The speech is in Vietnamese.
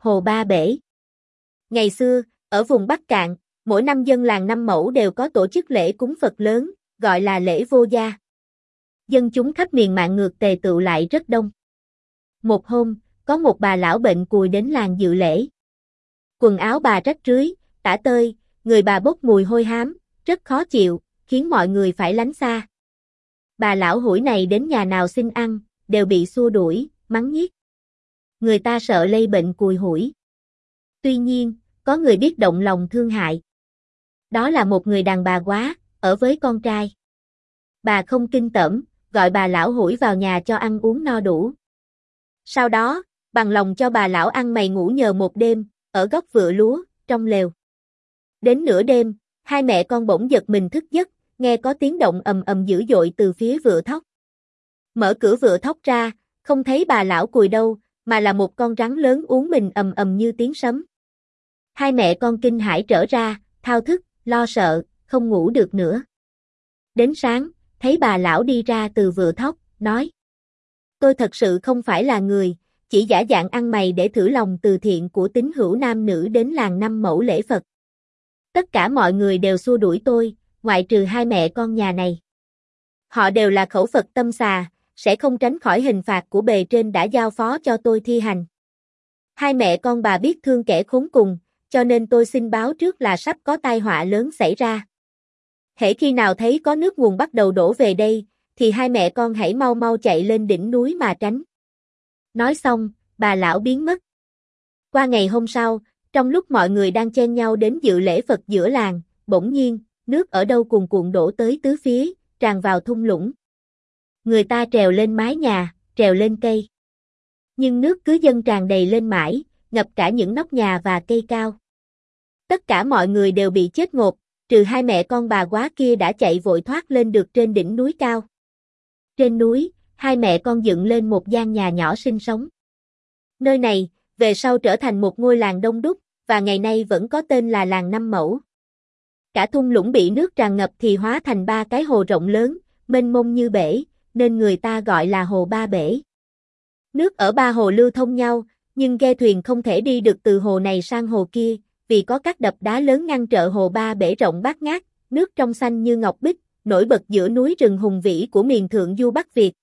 Hồ Ba Bể. Ngày xưa, ở vùng Bắc Cạn, mỗi năm dân làng Năm Mẫu đều có tổ chức lễ cúng Phật lớn, gọi là lễ Vô Gia. Dân chúng khắp miền Mạn Ngược tề tựu lại rất đông. Một hôm, có một bà lão bệnh cùi đến làng dự lễ. Quần áo bà rách rưới, tả tơi, người bà bốc mùi hôi hám, rất khó chịu, khiến mọi người phải lánh xa. Bà lão hủi này đến nhà nào xin ăn, đều bị xua đuổi, mắng nhiếc. Người ta sợ lây bệnh cùi hủi. Tuy nhiên, có người biết động lòng thương hại. Đó là một người đàn bà quá, ở với con trai. Bà không kinh tởm, gọi bà lão hủi vào nhà cho ăn uống no đủ. Sau đó, bằng lòng cho bà lão ăn mày ngủ nhờ một đêm, ở góc vựa lúa, trong lều. Đến nửa đêm, hai mẹ con bỗng giật mình thức giấc, nghe có tiếng động ầm ầm dữ dội từ phía vựa thóc. Mở cửa vựa thóc ra, không thấy bà lão cùi đâu, mà là một con rắn lớn uốn mình ầm ầm như tiếng sấm. Hai mẹ con kinh hãi trở ra, thao thức, lo sợ, không ngủ được nữa. Đến sáng, thấy bà lão đi ra từ vựa thóc, nói: Tôi thật sự không phải là người, chỉ giả dạng ăn mày để thử lòng từ thiện của tín hữu nam nữ đến làng Năm Mẫu lễ Phật. Tất cả mọi người đều xua đuổi tôi, ngoại trừ hai mẹ con nhà này. Họ đều là khẩu Phật tâm xà, sẽ không tránh khỏi hình phạt của bề trên đã giao phó cho tôi thi hành. Hai mẹ con bà biết thương kẻ khốn cùng, cho nên tôi xin báo trước là sắp có tai họa lớn xảy ra. Hễ khi nào thấy có nước nguồn bắt đầu đổ về đây, thì hai mẹ con hãy mau mau chạy lên đỉnh núi mà tránh. Nói xong, bà lão biến mất. Qua ngày hôm sau, trong lúc mọi người đang chen nhau đến dự lễ Phật giữa làng, bỗng nhiên, nước ở đâu cuồn cuộn đổ tới tứ phía, tràn vào thung lũng. Người ta trèo lên mái nhà, trèo lên cây. Nhưng nước cứ dâng tràn đầy lên mãi, ngập cả những nóc nhà và cây cao. Tất cả mọi người đều bị chết ngộp, trừ hai mẹ con bà quá kia đã chạy vội thoát lên được trên đỉnh núi cao. Trên núi, hai mẹ con dựng lên một gian nhà nhỏ sinh sống. Nơi này, về sau trở thành một ngôi làng đông đúc, và ngày nay vẫn có tên là làng Năm Mẫu. Cả thung lũng bị nước tràn ngập thì hóa thành ba cái hồ rộng lớn, mênh mông như bể, nên người ta gọi là Hồ Ba Bể. Nước ở ba hồ lưu thông nhau, nhưng ghe thuyền không thể đi được từ hồ này sang hồ kia, vì có các đập đá lớn ngăn trở Hồ Ba Bể rộng bát ngát, nước trong xanh như ngọc bích, nổi bật giữa núi rừng hùng vĩ của miền Thượng Du Bắc Việt.